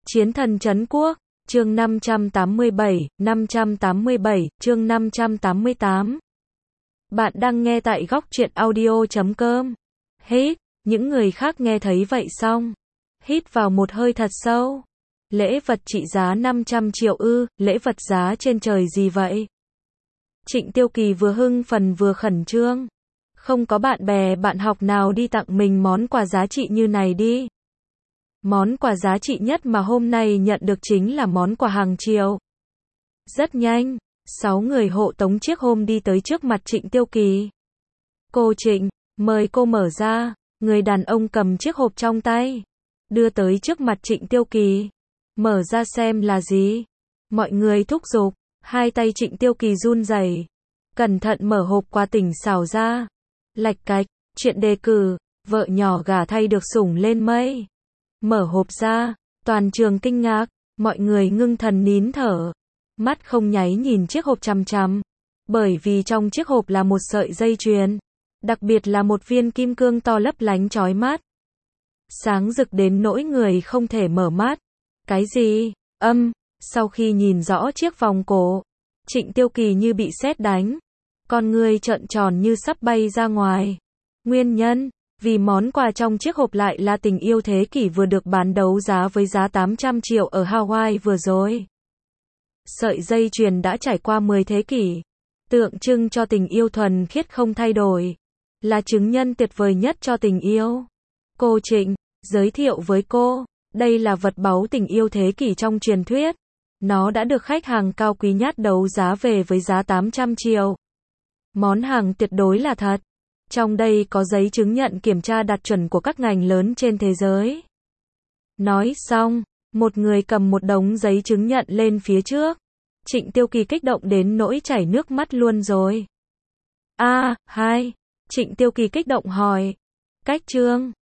Chiến thần trấn quốc, chương 587, chương 588. Bạn đang nghe tại góc truyện audio.com. Hít, những người khác nghe thấy vậy xong, hít vào một hơi thật sâu. Lễ vật trị giá 500 triệu ư, lễ vật giá trên trời gì vậy? Trịnh Tiêu Kỳ vừa hưng phấn vừa khẩn trương. Không có bạn bè bạn học nào đi tặng mình món quà giá trị như này đi. Món quà giá trị nhất mà hôm nay nhận được chính là món quà hàng triệu. Rất nhanh, 6 người hộ tống chiếc home đi tới trước mặt Trịnh Tiêu Kỳ. Cô Trịnh, mời cô mở ra. Người đàn ông cầm chiếc hộp trong tay, đưa tới trước mặt Trịnh Tiêu Kỳ. Mở ra xem là gì. Mọi người thúc giục, hai tay Trịnh Tiêu Kỳ run rẩy, cẩn thận mở hộp quà tỉnh xảo ra. Lạch cạch, chuyện đề cử, vợ nhỏ gả thay được sủng lên mây. Mở hộp ra, toàn trường kinh ngạc, mọi người ngưng thần nín thở, mắt không nháy nhìn chiếc hộp chằm chằm, bởi vì trong chiếc hộp là một sợi dây chuyền, đặc biệt là một viên kim cương to lấp lánh chói mắt, sáng rực đến nỗi người không thể mở mắt. Cái gì? Sau khi nhìn rõ chiếc vòng cổ, Trịnh Tiêu Kỳ như bị sét đánh, con người trợn tròn như sắp bay ra ngoài. Nguyên nhân, vì món quà trong chiếc hộp lại là tình yêu thế kỷ vừa được bán đấu giá với giá 800 triệu ở Hawaii vừa rồi. Sợi dây chuyền đã trải qua 10 thế kỷ, tượng trưng cho tình yêu thuần khiết không thay đổi, là chứng nhân tuyệt vời nhất cho tình yêu. Cô Trịnh, giới thiệu với cô, đây là vật báu tình yêu thế kỷ trong truyền thuyết. Nó đã được khách hàng cao quý nhất đấu giá về với giá 800 triệu. Món hàng tuyệt đối là thật. Trong đây có giấy chứng nhận kiểm tra đạt chuẩn của các ngành lớn trên thế giới. Nói xong, một người cầm một đống giấy chứng nhận lên phía trước. Trịnh Tiêu Kỳ kích động đến nỗi chảy nước mắt luôn rồi. Trịnh Tiêu Kỳ kích động hỏi. Cách trương,